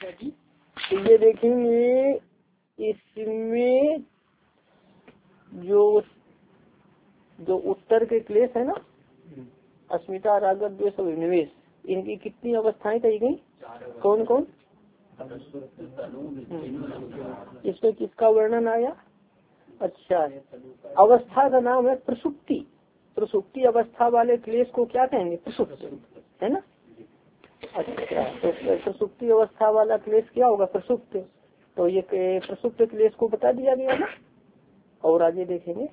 तो ये देखेंगे इसमें जो जो उत्तर के क्लेश है ना, अस्मिता राग द्वेष अभिनिवेश, इनकी कितनी अवस्थाएं कही गई? कौन कौन? इसमें किसका वर्णन आया? अच्छा, अवस्था का नाम है प्रसुप्ति। प्रसुप्ति अवस्था वाले क्लेश को क्या कहेंगे? प्रसुप्ति, है ना। अच्छा, तो प्रसुप्ति अवस्था वाला क्लेश क्या होगा? प्रसुप्त। तो ये प्रसुप्त क्लेश को बता दिया गया ना। और आगे देखेंगे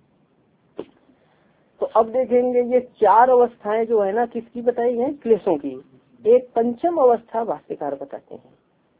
तो अब देखेंगे ये चार अवस्थाएं जो है ना, किसकी बताई है? क्लेशों की। एक पंचम अवस्था भाष्यकार बताते हैं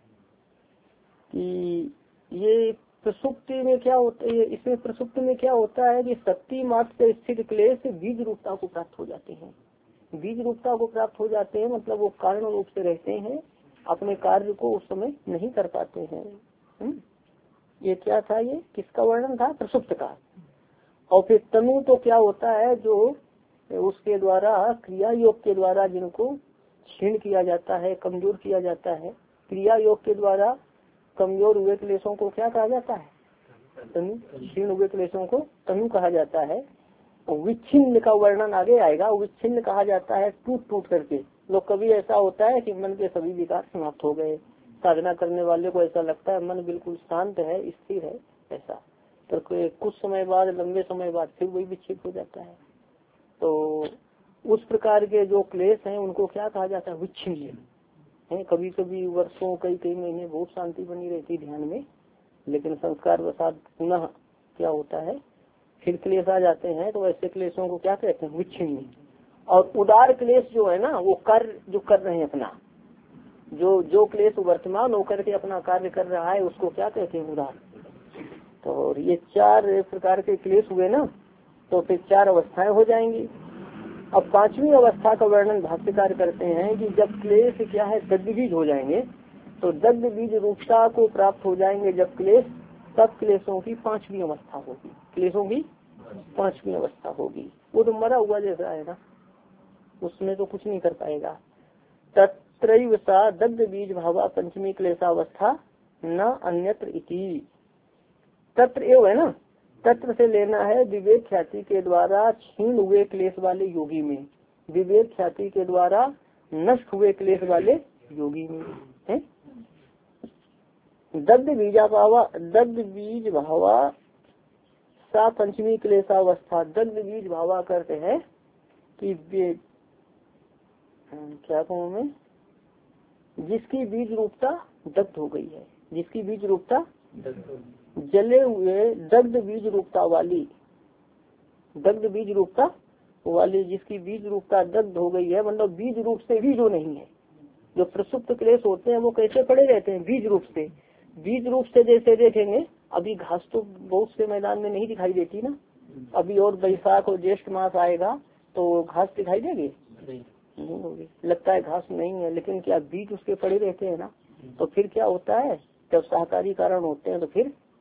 कि ये प्रसुप्ति में क्या होता है। इसमें प्रसुप्ति में क्या होता है कि शक्ति मात्र से स्थित क्लेश बीज रूपता को प्राप्त हो जाते हैं। बीज रूपता को प्राप्त हो जाते हैं मतलब वो कारण रूप से रहते हैं, अपने कार्य को उस समय नहीं कर पाते हैं। ये क्या था? ये किसका वर्णन था? प्रसुप्त का। और फिर तनु तो क्या होता है? जो उसके द्वारा क्रिया योग के द्वारा जिनको क्षीण किया जाता है, कमजोर किया जाता है, क्रिया योग के द्वारा कमजोर हुए क्लेशों को क्या कहा जाता है? तनु। क्षीण हुए क्लेशों को तनु कहा जाता है। विच्छिन्न का वर्णन आगे आएगा। विच्छिन्न कहा जाता है टूट टूट करके। लोग कभी ऐसा होता है कि मन के सभी विकार समाप्त हो गए, साधना करने वाले को ऐसा लगता है मन बिल्कुल शांत है, स्थिर है, ऐसा। तो कुछ समय बाद, लंबे समय बाद फिर वही विक्षिप्त हो जाता है। तो उस प्रकार के जो क्लेश हैं उनको क्या कहा जाता है? विच्छिन्न है। कभी कभी वर्षों कई महीने बहुत शांति बनी रहती ध्यान में, लेकिन संस्कार वसात पुनः क्या होता है, फिर क्लेश आ जाते हैं। तो ऐसे क्लेशों को क्या कहते हैं? विच्छिन्न। और उदार क्लेश जो है ना, वो कार्य जो कर रहे हैं अपना, जो क्लेश वर्तमान होकर के अपना कार्य कर रहा है उसको क्या कहते हैं? उदार। तो ये चार प्रकार के क्लेश हुए ना, तो फिर चार अवस्थाएं हो जाएंगी। अब पांचवी अवस्था का वर्णन भाष्यकार करते हैं कि जब क्लेश क्या है? दग्ध बीज हो जाएंगे। तो दग्ध बीज रूपता को प्राप्त हो जाएंगे जब क्लेश, तब क्लेशों की पांचवी अवस्था होगी। क्लेशों की पांचवी अवस्था होगी। वो तो मरा हुआ जैसा है ना, उसमें तो कुछ नहीं कर पाएगा। तत्रैव सा दग्ध बीज भावा पंचमी क्लेशावस्था न अन्यत्र इति। तत्र एव है ना, तत्र से लेना है विवेक ख्याति के द्वारा क्षीण हुए क्लेश वाले योगी में, विवेक ख्याति के द्वारा नष्ट हुए क्लेश वाले योगी में है। दग्ध बीज भावा सा पंचमी क्लेशावस्था। दग्ध बीज भावा करते हैं कि क्या कहूँ मैं, जिसकी बीज रूपता दग्ध हो गई है, जिसकी बीज रूपता जले हुए दग्ध बीज रूपता वाली, दग्ध बीज रूपता वाली जिसकी बीज रूपता दग्ध हो गई है, मतलब बीज रूप से भी जो नहीं है। जो प्रसुप्त क्लेश होते हैं वो कैसे पड़े रहते हैं? बीज रूप से। बीज रूप से जैसे देखेंगे, अभी घास तो बहुत से मैदान में नहीं दिखाई देती ना, अभी और बैसाख और ज्येष्ठ मास आएगा तो घास दिखाई देगी? नहीं होगी। लगता है घास नहीं है, लेकिन क्या बीज उसके पड़े रहते हैं ना। तो फिर क्या होता है, जब सहकारी कारण होते हैं तो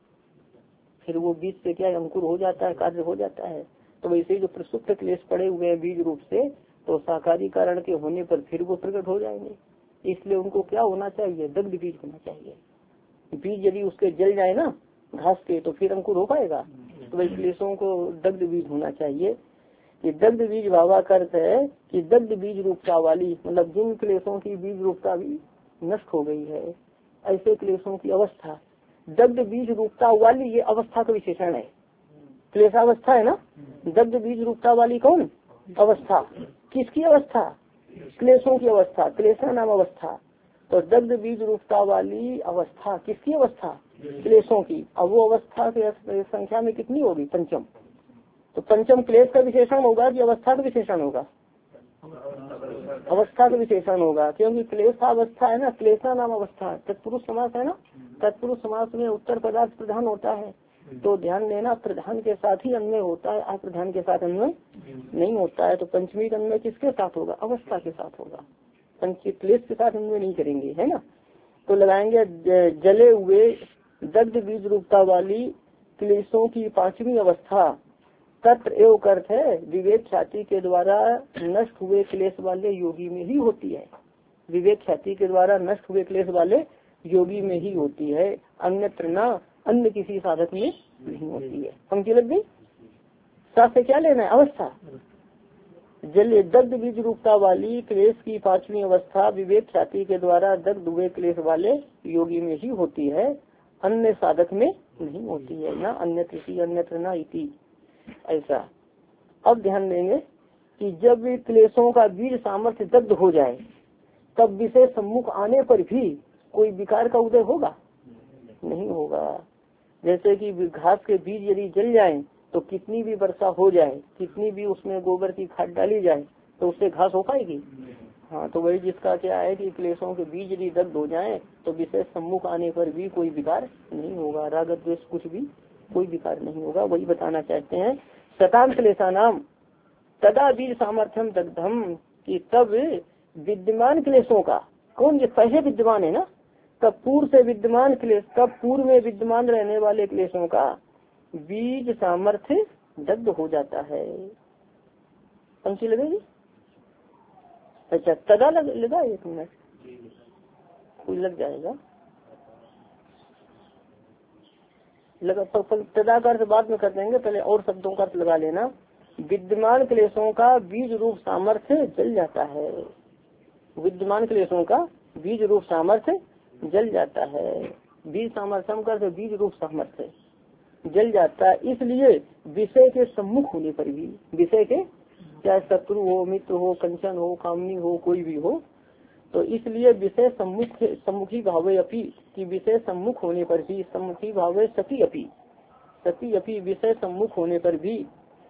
फिर वो बीज से क्या अंकुर हो जाता है, कार्य हो जाता है। तो वैसे ही जो प्रसुप्त क्लेश पड़े हुए हैं बीज रूप से, तो सहकारी कारण के होने पर फिर वो प्रकट हो जाएंगे। इसलिए उनको क्या होना चाहिए? दग्ध बीज होना चाहिए। बीज यदि उसके जल जाए ना घास के, तो फिर अंकुर हो पाएगा। तो वही क्लेशों को दग्ध बीज होना चाहिए। ये दग्ध बीज भावा करते है कि दग्ध बीज रूपता वाली, मतलब जिन क्लेशों की बीज रूपता भी नष्ट हो गई है, ऐसे क्लेशों की अवस्था। दग्ध बीज रूपता वाली ये अवस्था का विशेषण है। क्लेशावस्था है ना, दग्ध बीज रूपता वाली कौन अवस्था? किसकी अवस्था? क्लेशों की अवस्था, क्लेशा नाम अवस्था। तो दग्ध बीज रूपता वाली अवस्था किसकी अवस्था? क्लेशों की। अब वो अवस्था की संख्या में कितनी होगी? पंचम। तो पंचम क्लेश का विशेषण होगा कि अवस्था का विशेषण होगा? अवस्था का विशेषण होगा, क्योंकि क्लेशावस्था है ना, क्लेशा नाम अवस्था। तत्पुरुष समास है ना, तत्पुरुष समास में उत्तर पदार्थ प्रधान होता है। तो ध्यान देना, प्रधान के साथ ही अन्वय होता है, अप्रधान के साथ अन्वय नहीं होता है। तो पंचमी का अन्वय किसके साथ होगा? अवस्था के साथ होगा। पंचमी क्लेश के साथ अन्वय नहीं करेंगे, है ना। तो लगाएंगे जले हुए दग्ध बीज रूपता वाली क्लेशों की पांचवी अवस्था। तत्र एव करते है विवेक ख्याति के द्वारा नष्ट हुए क्लेश वाले योगी में ही होती है। विवेक ख्याति के द्वारा नष्ट हुए क्लेश वाले योगी में ही होती है, अन्यत्र न अन्य किसी साधक में नहीं होती है। पंक्ति लग गई। साथ से क्या लेना है? अवस्था। जल दग्ध बीज रूपता वाली क्लेश की पांचवी अवस्था विवेक ख्याति के द्वारा दग्ध हुए क्लेश वाले योगी में ही होती है, अन्य साधक में नहीं होती है। ना अन्य किसी अन्यत्र न इति, ऐसा। अब ध्यान देंगे कि जब क्लेशों का बीज सामर्थ्य दग्ध हो जाए तब विषय सम्मुख आने पर भी कोई विकार का उदय होगा? नहीं होगा। जैसे कि घास के बीज यदि जल जाएं तो कितनी भी वर्षा हो जाए, कितनी भी उसमें गोबर की खाद डाली जाए तो उससे घास हो पाएगी? हाँ, तो वही जिसका क्या है कि क्लेशों के बीज यदि दग्ध हो जाए तो विषय सम्मुख आने पर भी कोई विकार नहीं होगा, राग द्वेष कुछ भी कोई विकार नहीं होगा। वही बताना चाहते हैं। शतान क्लेशा नाम तदा बीज सामर्थ्यम दग्धम, कि तब विद्यमान क्लेशों का, कौन जो पहले विद्यमान है ना, तब पूर्व से विद्यमान क्लेश, तब पूर्व में विद्यमान रहने वाले क्लेशों का बीज सामर्थ्य दग्ध हो जाता है। पंक्ति लगेगी? अच्छा, तदा लगा 1 मिनट, कोई लग जाएगा लगा। तदा का अर्थ बाद में कर देंगे, पहले और शब्दों का अर्थ लगा लेना। विद्यमान क्लेशों का बीज रूप सामर्थ्य जल जाता है। विद्यमान क्लेशों का बीज रूप सामर्थ्य जल जाता है। बीज सामर्थ्य का अर्थ बीज रूप सामर्थ्य जल जाता है। इसलिए विषय के सम्मुख होने पर भी, विषय के चाहे शत्रु हो, मित्र हो, कंचन हो, कामनी हो, कोई भी हो, तो इसलिए विषय सम्मुखी भावे अपी, कि विषय सम्मुख होने पर भी, सम्मुखी भावे सती अपी विषय सम्मुख होने पर भी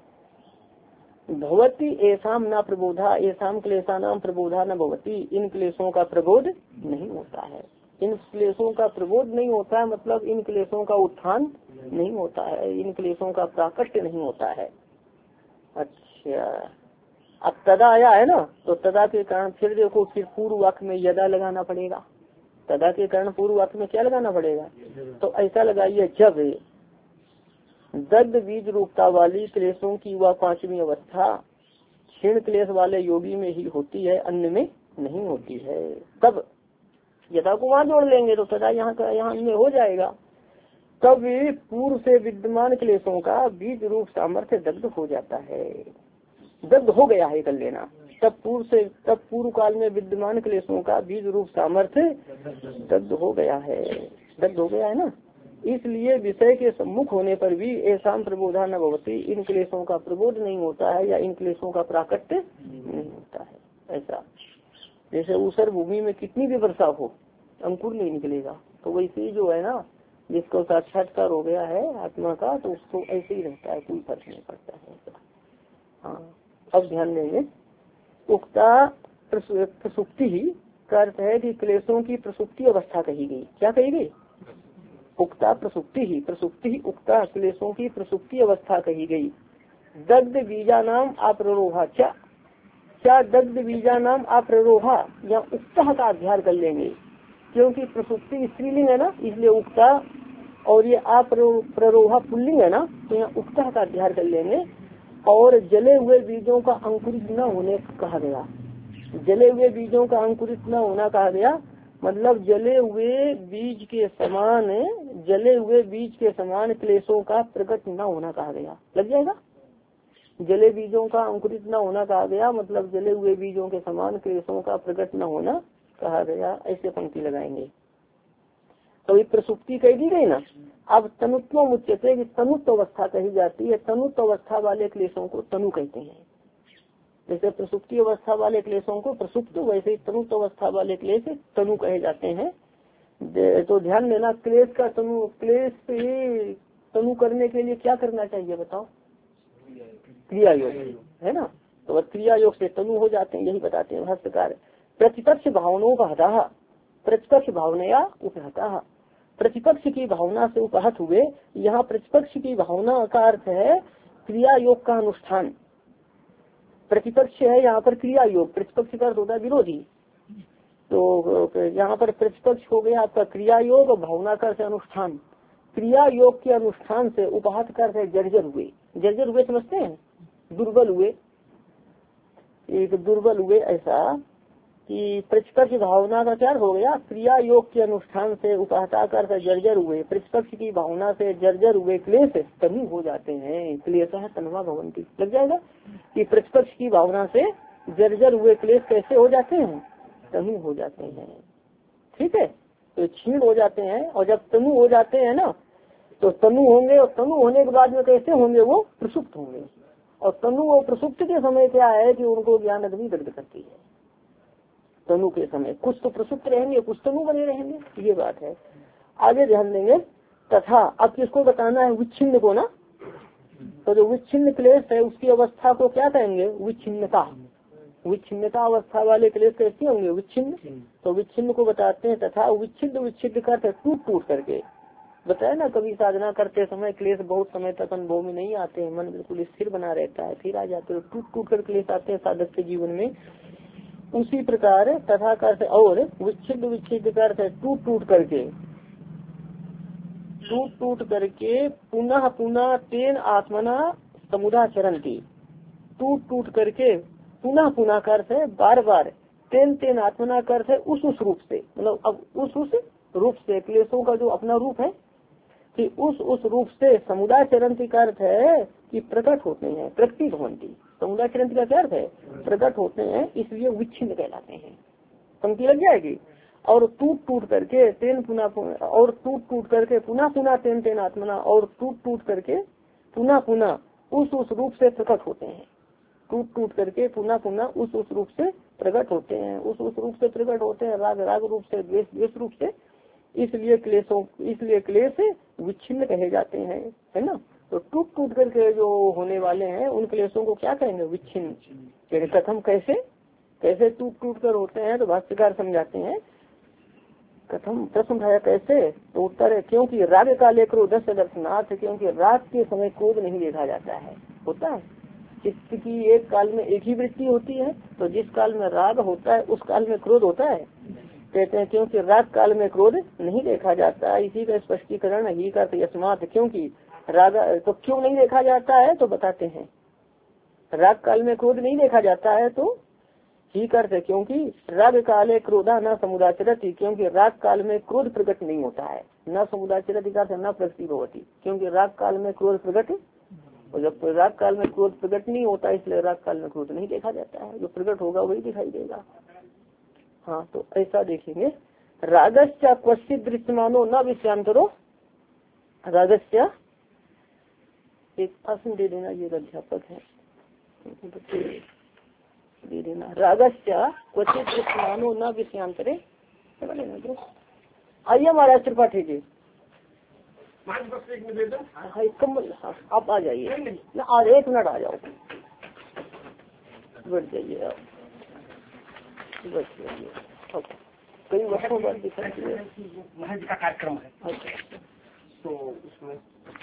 भवती ऐसाम न प्रबोधा, ऐसाम क्लेशा नाम प्रबोधा न भवती, इन क्लेशों का प्रबोध नहीं होता है। इन क्लेशों का प्रबोध नहीं होता है, मतलब इन क्लेशों का उत्थान नहीं होता है, इन क्लेशों का प्राकट्य नहीं होता है। अच्छा, अब तदा आया है ना, तो तदा के कारण फिर देखो, फिर पूर्व वाक्य में यदा लगाना पड़ेगा। तदा के कारण पूर्व वाक्य में क्या लगाना पड़ेगा? तो ऐसा लगाइए, जब दग्ध बीज रूपता वाली क्लेशों की वह पांचवी अवस्था क्षीण क्लेश वाले योगी में ही होती है, अन्य में नहीं होती है। तब यथा को वहां जोड़ लेंगे तो तदा यहाँ में हो जाएगा। तब पूर्व से विद्यमान क्लेशों का बीज रूप सामर्थ्य दग्ध हो जाता है, दग्ध हो गया है कर लेना। तब पूर्व काल में विद्यमान क्लेशों का बीज रूप सामर्थ्य दग्ध हो गया है, दग्ध हो गया है ना। इसलिए विषय के सम्मुख होने पर भी ऐसा प्रबोधा न भवती, इन क्लेशों का प्रबोध नहीं होता है या इन क्लेशों का प्राकट्य नहीं होता है। ऐसा जैसे ऊसर भूमि में कितनी भी वर्षा हो अंकुर नहीं निकलेगा, तो वैसे ही जो है ना, जिसको साक्षात्कार हो गया है आत्मा का, तो उसको ऐसे ही रहता है, कोई फर्क नहीं पड़ता है। हाँ, अब ध्यान देंगे। उक्ता प्रसुप्ति ही का अर्थ है कि क्लेशों की प्रसुप्ति अवस्था कही गई। क्या कही गई? उक्ता प्रसुप्ति ही उक्ता क्लेशों की प्रसुप्ति अवस्था कही गई। दग्ध बीजा नाम अप्ररोहा, क्या दग्ध बीजा नाम अप्ररोहा, या उक्ता का अध्ययन कर लेंगे, क्योंकि प्रसुप्ति स्त्रीलिंग है ना, इसलिए उक्ता, और ये अप्ररोहा पुल्लिंग है ना, तो यहाँ उक्ता का अध्ययन कर लेंगे। और जले हुए बीजों का अंकुरित न होने कहा गया, जले हुए बीजों का अंकुरित न होना कहा गया, मतलब जले हुए बीज के समान क्लेशों का प्रकट न होना कहा गया। लग जाएगा? जले बीजों का अंकुरित न होना कहा गया, मतलब जले हुए बीजों के समान क्लेशों का प्रकट न होना कहा गया। ऐसे पंक्ति लगाएंगे। तो ये प्रसुप्ति कह दी गई ना। अब तनुत्व उच्चते की तनुत्व अवस्था कही जाती है। तनुत्व अवस्था वाले क्लेशों को तनु कहते हैं। जैसे प्रसुप्ति अवस्था वाले क्लेशों को प्रसुप्त, वैसे ही तनुत्व अवस्था वाले क्लेश तनु कहे जाते हैं। तो ध्यान देना, क्लेश का क्लेश तनु करने के लिए क्या करना चाहिए बताओ? क्रिया योग है ना। तो क्रिया योग से तनु हो जाते हैं, यही बताते हैं भाष्यकार। प्रतिपक्ष भावनाओं का हता, प्रतिपक्ष भावनया उपहता, प्रतिपक्ष की भावना से उपहत हुए। यहाँ प्रतिपक्ष की भावना का अर्थ है क्रिया योग का अनुष्ठान। प्रतिपक्ष है यहाँ पर क्रिया योग, प्रतिपक्ष का अर्थ होता है विरोधी। तो यहाँ पर प्रतिपक्ष हो गया आपका क्रिया योग, और भावना का अर्थ अनुष्ठान। क्रिया योग के अनुष्ठान से उपहत का अर्थ है जर्जर हुए। जर्जर हुए समझते हैं, दुर्बल हुए, एक दुर्बल हुए ऐसा। कि प्रतिपक्ष भावना का क्या हो गया, क्रिया योग के अनुष्ठान से उपाहता कर जर्जर हुए, प्रतिपक्ष की भावना से जर्जर हुए क्लेश तभी हो जाते हैं। क्लेश है तन्वा भवंती, लग जाएगा कि प्रतिपक्ष की भावना से जर्जर हुए क्लेश कैसे हो जाते हैं, तभी हो जाते हैं। ठीक है, तो क्षीण हो जाते हैं। और जब तनु हो जाते हैं ना, तो तनु होंगे, और तनु होने के बाद में कैसे होंगे, वो प्रसुप्त होंगे। और तनु और प्रसुप्त के समय क्या है कि उनको ज्ञान अग्नि दग्ध करती है। तनु के समय कुछ तो प्रसुप्त रहेंगे, कुछ तनु बने रहेंगे, ये बात है। आगे ध्यान देंगे। तथा अब किसको बताना है, विच्छिन्न को ना। तो जो विच्छिन्न क्लेश है उसकी अवस्था को क्या कहेंगे, विच्छिन्नता। विच्छिन्नता अवस्था वाले क्लेश कैसे होंगे, विच्छिन्न। तो विच्छिन्न को बताते हैं। तथा विच्छिन्न, विच्छिन्न करते टूट टूट करके। बताया ना, कभी साधना करते समय क्लेश बहुत समय तक अनुभव में नहीं आते हैं, मन बिल्कुल स्थिर बना रहता है, फिर आ जाते हैं, टूट टूट कर क्लेश आते हैं साधक के जीवन में। उसी प्रकार तथा करते और विच्छिन्न, विच्छिन्न करते टूट टूट करके, टूट टूट करके पुनः पुनः तेन आत्मना समुदाचरन्ति। टूट टूट करके पुनः पुनः करते बार बार, तेन तेन आत्मना करते उस रूप से, मतलब अब उस रूप से, क्लेशों का जो अपना रूप है कि उस रूप से समुदाचरन्ति का अर्थ है कि प्रकट होते हैं, प्रकटी भवंती। समुदाचरन्ति का क्या अर्थ है, प्रकट होते हैं, इसलिए विच्छिन्न कहलाते हैं। पंक्ति लग जाएगी। और टूट टूट करके तेन पुनः, और टूट टूट करके पुनः पुनः तेन तेन आत्मना, और टूट टूट करके पुनः पुनः उस रूप से प्रकट होते हैं। टूट टूट करके पुनः पुनः उस रूप से प्रकट होते हैं, उस रूप से प्रकट होते हैं, राग राग रूप से, द्वेष द्वेष रूप से। इसलिए क्लेश विच्छिन्न कहे जाते हैं, है ना। तो टूट टूट करके जो होने वाले हैं उन क्लेशों को क्या कहेंगे, विच्छिन्न। कथम, कैसे कैसे टूट टूट कर होते हैं, तो भाष्यकार समझाते हैं। कथम, प्रश्न उठाया कैसे, तो उत्तर है क्योंकि राग काले क्रोध से दर्शनार्थ, क्योंकि राग के समय क्रोध नहीं देखा जाता है। होता है चित्त की एक काल में एक ही वृत्ति होती है, तो जिस काल में राग होता है उस काल में क्रोध होता है। कहते हैं क्योंकि राग काल में क्रोध नहीं देखा जाता। इसी का स्पष्टीकरण ही का यस्मात, क्योंकि राग, तो क्यों नहीं देखा जाता है, तो बताते हैं। राग काल में क्रोध नहीं देखा जाता है, तो ही करते क्योंकि राग काले क्रोधा न समुदाचरति, क्योंकि राग काल में क्रोध प्रकट नहीं होता है। न समुदाचरति का न प्रगति होती, क्योंकि राग काल में क्रोध प्रकट, और जब राग काल में क्रोध प्रकट नहीं होता इसलिए राग काल में क्रोध नहीं देखा जाता है। जो प्रकट होगा वही दिखाई देगा। हाँ, तो ऐसा देखेंगे। रागस्य क्वचित दृश्यमानो न विषयांतरो, रागस्य एक आसन दे देना, ये अध्यापक है, दे देना। रागस्य क्वचित दृश्यमानो न विषयांतरे, आइए हमारा कृपा ठीक कम्बल, आप आ जाइए ना, आज 1 मिनट आ जाओ, बैठ जाइए आप, बैठ जाइए। कई वर्षों बाद दिखाई महज का कार्यक्रम है। अच्छा, तो उसमें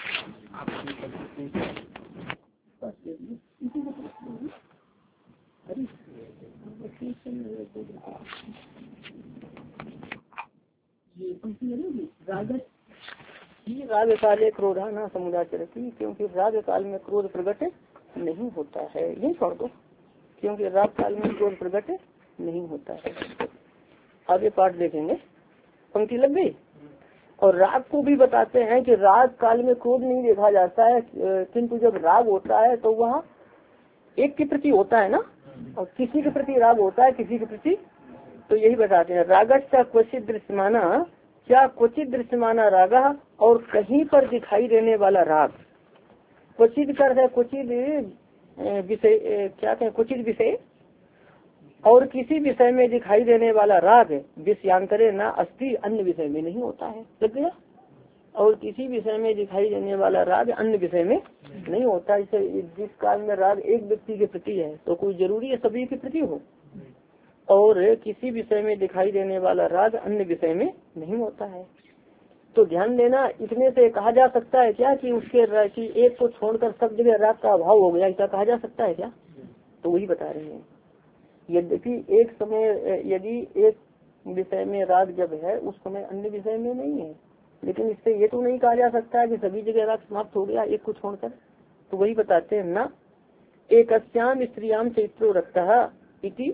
राग काले क्रोधा न समुदाचरति, क्योंकि राग काल में क्रोध प्रकट नहीं होता है। ये छोड़ दो, क्योंकि राग काल में क्रोध प्रकट नहीं होता है। आगे पाठ देखेंगे, पंक्ति लग गई। और राग को भी बताते हैं कि राग काल में क्रोध नहीं देखा जाता है, किंतु जब राग होता है तो वह एक के प्रति होता है ना, और किसी के प्रति राग होता है, किसी के प्रति। तो यही बताते हैं, रागस्य क्वचित दृश्यमाना, क्या क्वचित दृश्यमाना राग, और कहीं पर दिखाई देने वाला राग। क्वचित कर है क्वचित विषय, क्या कहें, क्वचित विषय, और किसी विषय में दिखाई देने वाला राग विषयांतरे न अस्ति, अन्य विषय में नहीं होता है। लग गया। और किसी विषय में दिखाई देने वाला राग अन्य विषय में नहीं होता। इसे जिस काल में राग एक व्यक्ति के प्रति है तो कोई जरूरी है सभी के प्रति हो, और किसी विषय में दिखाई देने वाला राग अन्य विषय में नहीं होता है। तो ध्यान देना, इतने से कहा जा सकता है क्या कि उसके एक को छोड़कर सब जगह राग का अभाव हो गया, ऐसा कहा जा सकता है क्या? तो वही बता रहे हैं। यद्यपि एक समय, यदि एक विषय में राग जब है उस समय अन्य विषय में नहीं है, लेकिन इससे ये तो नहीं कहा जा सकता है कि सभी जगह राग समाप्त हो गया एक को छोड़कर। तो वही बताते हैं ना, एक अस्याम स्त्रियाम चैत्रो रखता इति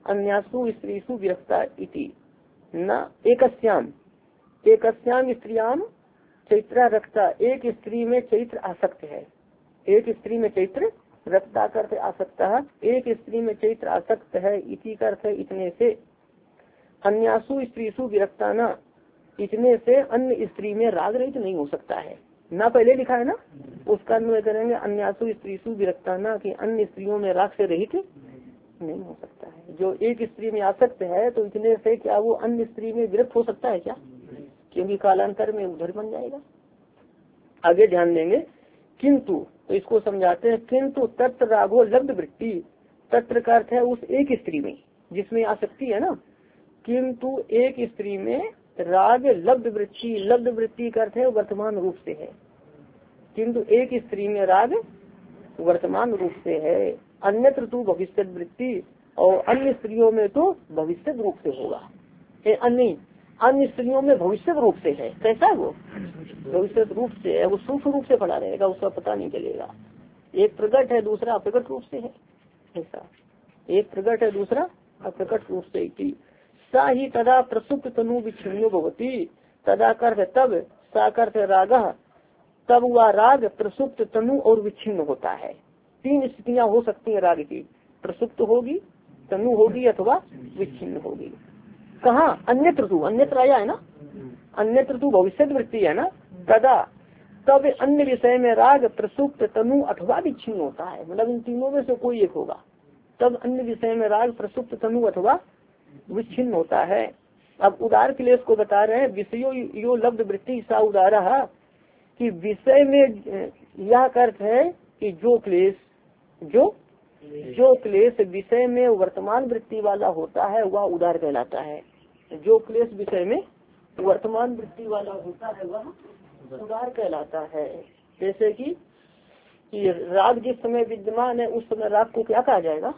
अन्यासु स्त्रीसु विरक्ता इति न एकस्याम स्त्रियाम चैत्रा रक्ता, एक स्त्री में चैत्र आसक्त है, एक स्त्री में चैत्र रक्ता करते आसक्त है, एक स्त्री में चैत्र आसक्त है, इति करते इतने से। अन्यासु स्त्रीसु विरक्ता न, इतने से अन्य स्त्री में राग रहित नहीं हो सकता है। ना पहले लिखा है ना, उसका अन्वय करेंगे अन्यासु स्त्रीसु विरक्ता न, कि अन्य स्त्रियों में राग से रहित नहीं हो सकता है। जो एक स्त्री में आसक्त है तो इतने से क्या वो अन्य स्त्री में विरक्त हो सकता है क्या? क्योंकि कालांतर में उधर बन जाएगा। आगे ध्यान देंगे। किंतु, तो इसको समझाते हैं, किंतु तत्र रागो लब्ध वृत्ति, तत्र का अर्थ है उस एक स्त्री में जिसमें आसक्ति है ना, किंतु एक स्त्री में राग लब्ध वृत्ति, लब्ध वृत्ति का अर्थ है वर्तमान रूप से है, किंतु एक स्त्री में राग वर्तमान रूप से है। अन्यत्र तो भविष्य वृत्ति, और अन्य स्त्रियों में तो भविष्य रूप से होगा। अन्य स्त्रियों में भविष्य रूप से है। कैसा है वो? भविष्य रूप से है, वो सूक्ष्म रूप से पड़ा रहेगा, उसका पता नहीं चलेगा। एक प्रकट है, दूसरा अप्रकट रूप से है। ऐसा एक प्रकट है, दूसरा अप्रकट रूप से। सा ही तदा प्रसुप्त तनु विच्छिन्नो भवति, तदा कर तब, सा कर राग, तब वह राग प्रसुप्त तनु और विच्छिन्न होता है। तीन स्थितियां हो सकती है राग की, प्रसुप्त होगी, तनु होगी, अथवा विच्छिन्न होगी। कहाँ? अन्यत्र तू, अन्यत्र आया है ना, अन्यत्र तू भविष्य वृत्ति है ना, तदा तब अन्य विषय में राग प्रसुप्त तनु अथवा विच्छिन्न होता है। मतलब इन तीनों में से कोई एक होगा, तब अन्य विषय में राग प्रसुप्त तनु अथवा विच्छिन्न होता है। अब उदार क्लेश को बता रहे हैं, विषयो यो लब्ध वृत्ति सा उदारा, कि विषय में यह अर्थ है कि जो क्लेश विषय में वर्तमान वृत्ति वाला होता है वह उदार कहलाता है। जो क्लेश विषय में वर्तमान वृत्ति वाला होता है वह उदार कहलाता है। जैसे कि राग जिस समय विद्यमान है उस समय राग को क्या कहा जाएगा?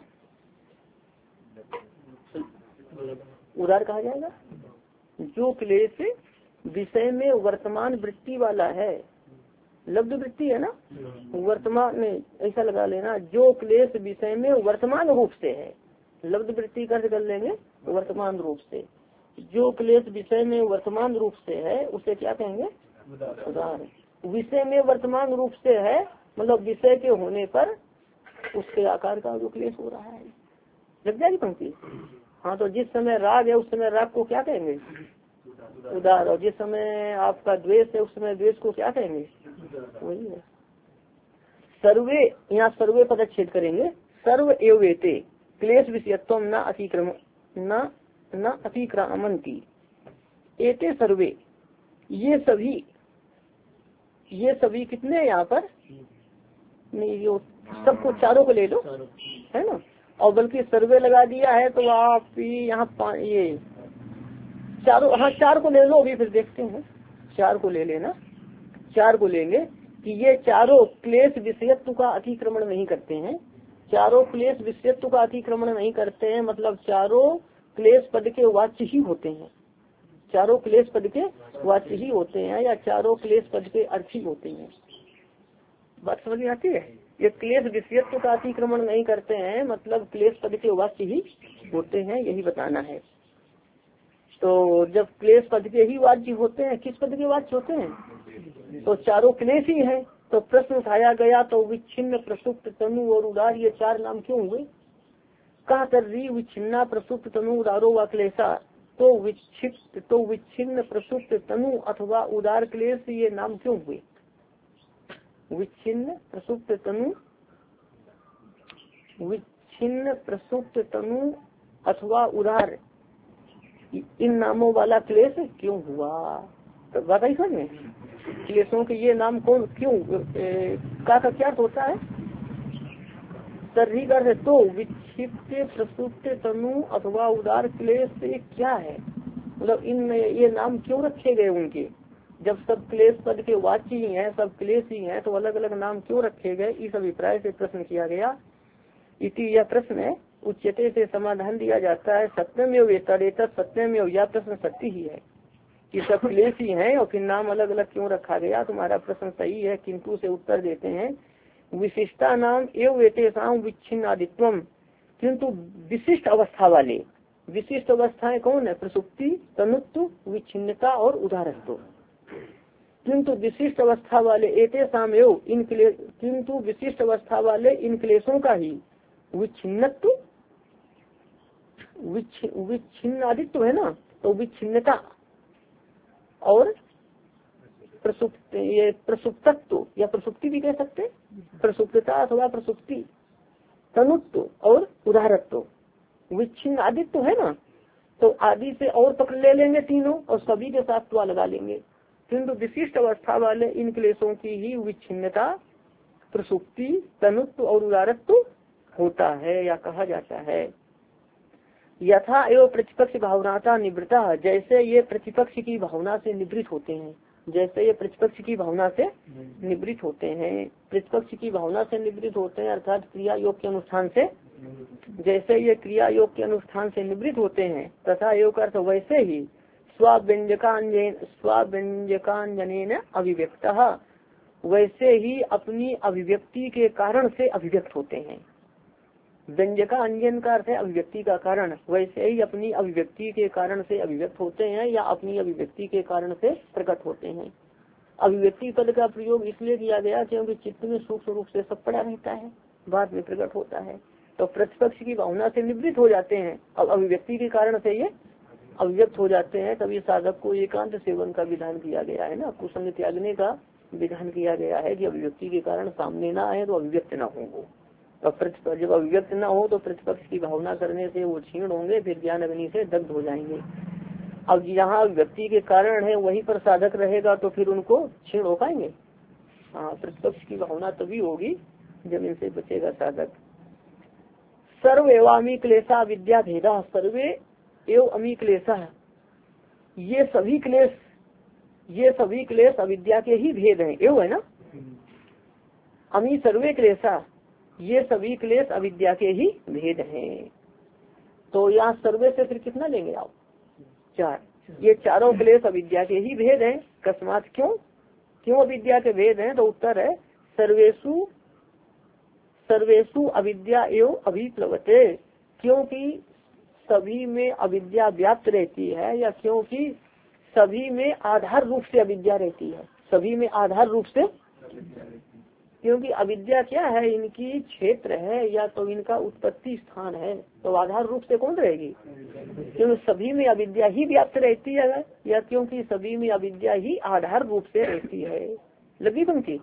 उदार कहा जाएगा। जो क्लेश विषय में वर्तमान वृत्ति वाला है, लब्ध वृत्ति है ना, वर्तमान में ऐसा लगा लेना, जो क्लेश विषय में वर्तमान रूप से है, लब्ध वृत्ति का कर लेंगे वर्तमान रूप से। जो क्लेश विषय में वर्तमान रूप से है उसे क्या कहेंगे? उदार। विषय में वर्तमान रूप से है मतलब विषय के होने पर उसके आकार का जो क्लेश हो रहा है। लग जाएगी पंक्ति? हाँ, तो जिस समय राग है उस समय राग को क्या कहेंगे? उदार। और जिस समय आपका द्वेष है उस समय द्वेष को क्या कहेंगे? वही है। सर्वे, यहाँ सर्वे पदच्छेद करेंगे। सर्व एवेते क्लेश विषयत्व न अतिक्रामन्ति। एते सर्वे, ये सभी कितने यहाँ पर नहीं, जो सबको चारों को ले लो है ना, और बल्कि सर्वे लगा दिया है तो आप यहाँ ये चारों, हाँ चार को ले लो अभी, फिर देखते हैं। चार को ले लेना, चार को लेंगे कि ये चारों क्लेश विषयत्व का अतिक्रमण नहीं करते हैं। चारों क्लेश विषयत्व का अतिक्रमण नहीं करते हैं, मतलब चारों क्लेश पद के वाच्य ही होते हैं। चारों क्लेश पद के वाच्य ही होते हैं, या चारों क्लेश पद के अर्थी होते हैं। बात समझ में आती है? ये क्लेश विषयत्व का अतिक्रमण नहीं करते हैं, मतलब क्लेश पद के वाच्य ही होते हैं, यही बताना है। तो जब क्लेश पद के ही वाच्य होते हैं, किस पद के वाच्य होते हैं? तो चारों क्लेश ही है। तो प्रश्न उठाया गया तो विच्छिन्न, प्रसुप्त, तनु और उदार, ये चार नाम क्यों हुए? कहा तर्री विच्छिन्ना प्रसुप्त तनु उदारो व क्लेशा, तो विच्छिन्न प्रसुप्त तनु अथवा उदार क्लेश ये नाम क्यों हुए? विच्छिन्न प्रसुप्त तनु अथवा उदार, इन नामों वाला क्लेश क्यों हुआ? तो बात आई समझ में? क्लेशों के ये नाम कौन क्यों का क्या होता है? तर्री कर तो विक्षिप्त प्रसुप्त तनु अथवा उदार क्लेश क्या है, मतलब इन ये नाम क्यों रखे गए उनके? जब सब क्लेश पद के वाच्य ही हैं, सब क्लेश ही हैं, तो अलग अलग नाम क्यों रखे गए? इस अभिप्राय से प्रश्न किया गया। इति यह प्रश्न है उच्चते से समाधान दिया जाता है। सत्यमेव वेतरेतत् सत्यमेव, यह प्रश्न सत्य ही है कि सब क्लेश ही हैं और फिर नाम अलग अलग क्यों रखा गया? तुम्हारा प्रश्न सही है, किंतु से उत्तर देते हैं विशिष्टा नाम एवं वेतेषाम विच्छिन्नादित्वम, किंतु विशिष्ट अवस्था वाले, विशिष्ट अवस्थाएं कौन है? प्रसुप्ति, तनुत्व, विच्छिन्नता और उदाहरत्व। किंतु विशिष्ट अवस्था वाले एते सामयो इन क्लेश, किंतु विशिष्ट अवस्था वाले इन क्लेशों का ही विच्छिन्नत्व, विच्छिन्नादित्व है ना, तो विच्छिन्नता और प्रसुप्त, ये प्रसुप्तत्व या प्रसुप्ति भी कह सकते, प्रसुप्तता अथवा प्रसुप्ति, तनुत्व और उदाहरत्व, विच्छिन्न आदित्व है ना, तो आदि से और पकड़ ले लेंगे तीनों और सभी के साथ त्वा लगा लेंगे। किंतु विशिष्ट अवस्था वाले इन क्लेशों की ही विच्छिन्नता, प्रसुप्ति, तनुत्व और उदारत्व होता है या कहा जाता है। यथा एवं प्रतिपक्ष भावनाता निवृत्ता, जैसे ये प्रतिपक्ष की भावना से निवृत्त होते हैं, जैसे ये प्रतिपक्ष की भावना से निवृत्त होते हैं, प्रतिपक्ष की भावना से निवृत्त होते हैं अर्थात क्रिया योग के अनुष्ठान से, जैसे ये क्रिया योग के अनुष्ठान से निवृत्त होते हैं, तथा योग अर्थ वैसे ही स्वाव्यंजकांजनेन अभिव्यक्त, वैसे ही अपनी अभिव्यक्ति के कारण से अभिव्यक्त होते हैं। व्यंजका अंजन का अर्थ है अभिव्यक्ति का कारण, वैसे ही अपनी अभिव्यक्ति के कारण से अभिव्यक्त होते हैं या अपनी अभिव्यक्ति के कारण से प्रकट होते हैं। अभिव्यक्ति पद का प्रयोग इसलिए किया गया क्योंकि चित्त में सूक्ष्म रूप से सब पड़ा रहता है, बाद में प्रकट होता है। तो प्रतिपक्ष की भावना से निवृत्त हो जाते हैं, अब अभिव्यक्ति के कारण से ये अभिव्यक्त हो जाते हैं, तभी साधक को एकांत सेवन का विधान किया गया है ना, कुसंग त्यागने का विधान किया गया है कि अभिव्यक्ति के कारण सामने ना आए तो अभिव्यक्त न हो। तो जब अभिव्यक्त न हो तो प्रतिपक्ष की भावना करने से वो क्षीण होंगे, फिर ज्ञान अग्नि से दग्ध हो जाएंगे। अब जहाँ व्यक्ति के कारण है वहीं पर साधक रहेगा तो फिर उनको क्षीण हो पाएंगे। हाँ, प्रतिपक्ष की भावना तभी होगी जब इनसे बचेगा साधक। सर्व एवामी क्लेशा विद्या भेदा, सर्वे एवं अमी क्लेशा, ये सभी क्लेश अविद्या के ही भेद हैं, एवं है ना। अमी सर्वे क्लेशा, ये सभी क्लेश अविद्या के ही भेद हैं। तो यहाँ सर्वे से फिर कितना लेंगे आप? 4। ये चारों क्लेश अविद्या के ही भेद हैं। कस्मात, क्यों अविद्या के भेद हैं? तो उत्तर है सर्वेषु अविद्या एवं अभिप्लवते, क्योंकि सभी में अविद्या व्याप्त रहती है, या क्योंकि सभी में आधार रूप से अविद्या रहती है, सभी में आधार रूप से, क्योंकि अविद्या क्या है? इनकी क्षेत्र है या तो इनका उत्पत्ति स्थान है, तो आधार रूप से कौन रहेगी? क्योंकि सभी में अविद्या ही व्याप्त रहती है, या क्योंकि सभी में अविद्या ही आधार रूप से रहती है। लगी पंक्ति।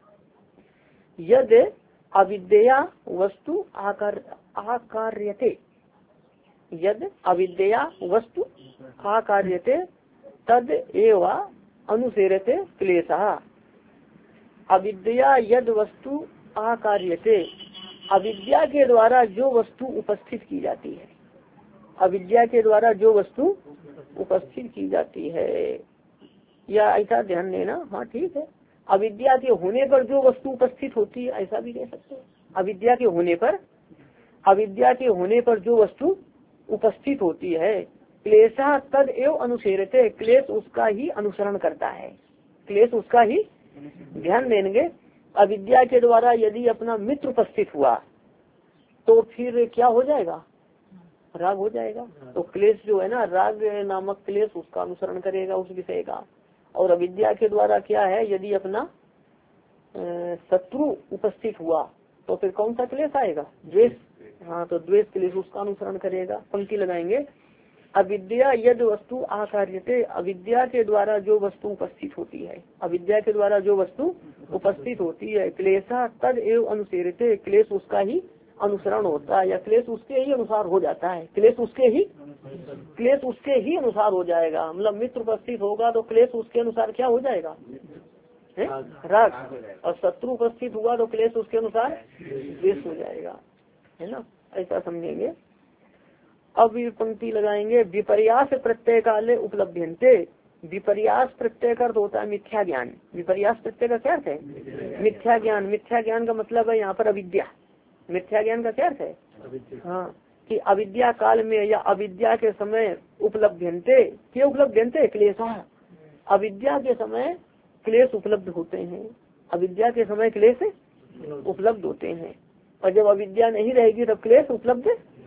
यद अविद्या वस्तु आकार्यते, यद अविद्या वस्तु आकार्यते तद एव अनुसेरते क्लेशः। अविद्या यद वस्तु आकार्यते, अविद्या के द्वारा जो वस्तु उपस्थित की जाती है, अविद्या के द्वारा जो वस्तु उपस्थित की जाती है, या ऐसा ध्यान देना। हाँ ठीक है, अविद्या के होने पर जो वस्तु उपस्थित होती है, ऐसा भी कह सकते हैं। अविद्या के होने पर जो वस्तु उपस्थित होती है, क्लेशा तद एव अनुसेरते, क्लेश उसका ही अनुसरण करता है, क्लेश उसका ही। ध्यान देंगे, अविद्या के द्वारा यदि अपना मित्र उपस्थित हुआ तो फिर क्या हो जाएगा? राग हो जाएगा। तो क्लेश जो है ना, राग नामक क्लेश उसका अनुसरण करेगा, उस विषय का। और अविद्या के द्वारा क्या है? यदि अपना शत्रु उपस्थित हुआ तो फिर कौन सा क्लेश आएगा? द्वेष। हाँ, तो द्वेष क्लेश उसका अनुसरण करेगा। पंक्ति लगाएंगे, अविद्या यद वस्तु आकार्यते, अविद्या के द्वारा जो वस्तु उपस्थित होती है, अविद्या के द्वारा जो वस्तु उपस्थित होती है, क्लेशा तद एव अनुसेरते, क्लेश उसका ही अनुसरण होता है, या क्लेश उसके ही अनुसार हो जाता है, क्लेश उसके ही अनुसार हो जाएगा। मतलब मित्र उपस्थित होगा तो क्लेश उसके अनुसार क्या हो जाएगा? राग। और शत्रु उपस्थित हुआ तो क्लेश उसके अनुसार द्वेष हो जाएगा, है ना। ऐसा समझेंगे। अब ये पंक्ति लगाएंगे, विपर्यास प्रत्यय काले उपलब्ध्यन्ते। विपर्यास प्रत्यय का अर्थ होता है मिथ्या ज्ञान। विपर्यास प्रत्यय का क्या अर्थ है? मिथ्या ज्ञान। मिथ्या ज्ञान का मतलब है यहाँ पर अविद्या। मिथ्या ज्ञान का क्या अर्थ है? हाँ, कि अविद्या काल में या अविद्या के समय उपलब्ध्यन्ते, क्या उपलब्ध्यन्ते? क्लेशा। अविद्या के समय क्लेश उपलब्ध होते हैं, अविद्या के समय क्लेश उपलब्ध होते हैं। और जब अविद्या नहीं रहेगी तब क्लेश उपलब्ध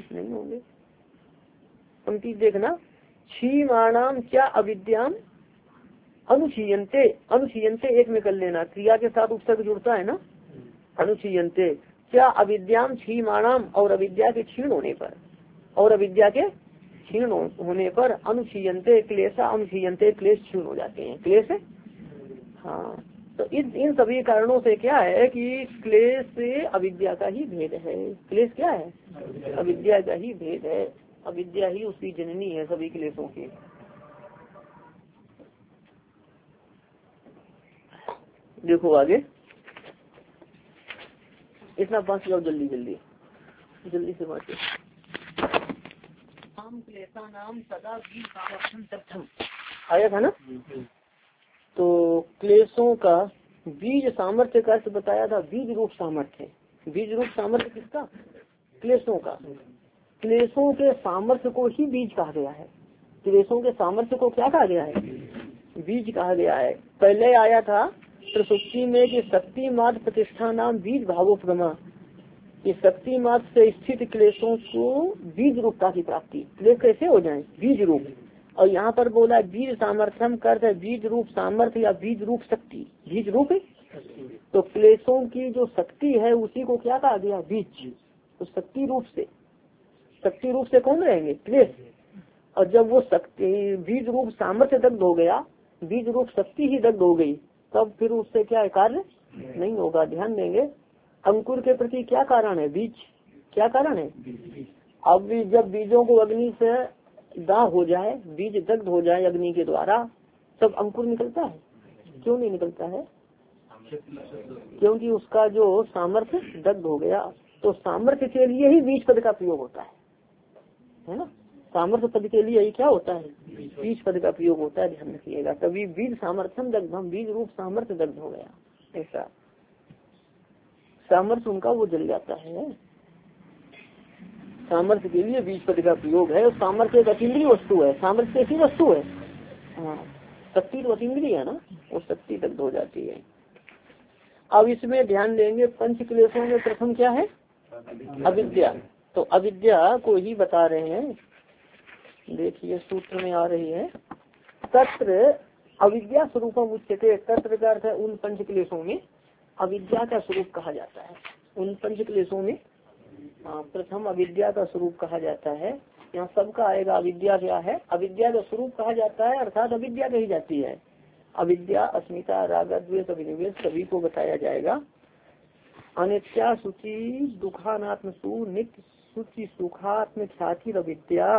नहीं होंगे। पंक्ति देखना, क्षीमाणाम क्या अविद्याम अनुक्षीयन्ते, अनुक्षीयन्ते एक में कर लेना, क्रिया के साथ उपसर्ग जुड़ता है ना, अनुक्षीयन्ते क्या अविद्याम क्षीमाणाम, और अविद्या के क्षीण होने पर, और अविद्या के क्षीण होने पर अनुक्षीयन्ते क्लेशा, अनुक्षीयन्ते क्लेश क्षीण हो जाते हैं, क्लेश। हाँ, तो इन सभी कारणों से क्या है कि क्लेश से अविद्या का ही भेद है। क्लेश क्या है? अविद्या का ही भेद है। अविद्या ही उसकी जननी है सभी क्लेशों की। देखो आगे, इतना पास जाओ, जल्दी जल्दी जल्दी से बात। नाम क्लेशा नाम सदा भी सामर्थ्यम तथ्यम आया था ना। तो क्लेशों का बीज सामर्थ्य का अर्थ बताया था, बीज रूप सामर्थ्य। बीज रूप सामर्थ्य किसका? क्लेशों का। क्लेशों के सामर्थ्य को ही बीज कहा गया है। क्लेशों के सामर्थ्य को क्या कहा गया है? बीज कहा गया है। पहले आया था प्रसुप्ति में कि शक्ति मात्र प्रतिष्ठा नाम बीज भावोपगमा, ये शक्ति मात्र से स्थित क्लेशों को बीज रूपता की प्राप्ति। क्लेश कैसे हो जाए? बीज रूप। और यहाँ पर बोला बीज सामर्थ्यम करते बीज रूप सामर्थ्य या बीज रूप शक्ति। बीज रूप तो क्लेशों की जो शक्ति है उसी को क्या कहा गया? बीज। तो शक्ति रूप से, शक्ति रूप से कौन रहेंगे? क्लेश। और जब वो शक्ति बीज रूप सामर्थ्य दग्ध हो गया, बीज रूप शक्ति ही दग्ध हो गई, तब फिर उससे क्या है? कार्य नहीं होगा। ध्यान देंगे, अंकुर के प्रति क्या कारण है? बीज। क्या कारण है? अब जब बीजों को अग्नि से दाह हो जाए, बीज दग्ध हो जाए अग्नि के द्वारा, तब अंकुर निकलता है? क्यों नहीं निकलता है? क्योंकि उसका जो सामर्थ्य दग्ध हो गया। तो सामर्थ्य के लिए ही बीज पद का प्रयोग होता है ना। सामर्थ्य पद के लिए ही क्या होता है? बीज पद का प्रयोग होता है। ध्यान रखिएगा, तभी बीज सामर्थ्यम दग्धम, बीज रूप सामर्थ्य दग्ध हो गया। ऐसा सामर्थ्य उनका वो जल जाता है। सामर्थ्य के लिए बीज पद का प्रयोग है। सामर्थ्य एक अतीन्द्रिय वस्तु है। सामर्थ्य कैसी वस्तु है? हाँ, शक्ति तो अतीन्द्रिय है ना, वो शक्ति दग्ध हो जाती है। अब इसमें ध्यान देंगे, पंच क्लेशों में प्रथम क्या है? अविद्या। तो अविद्या को ही बता रहे हैं। देखिए सूत्र में आ रही है, तत्र अविद्या स्वरूपम उच्यते। तत्र का अर्थ है उन पंच क्लेशों में अविद्या का स्वरूप कहा जाता है। उन पंच क्लेशों में प्रथम अविद्या का स्वरूप कहा जाता है। यहाँ सबका आएगा। अविद्या क्या है? अविद्या का स्वरूप कहा जाता है, अर्थात अविद्या कही जाती है। अविद्या, अस्मिता, राग, द्वेष, अभिनिवेश सभी को बताया जाएगा। अनित्या शुचि दुखानात्म सु नित्य शुचि सुखात्म ख्याति अविद्या।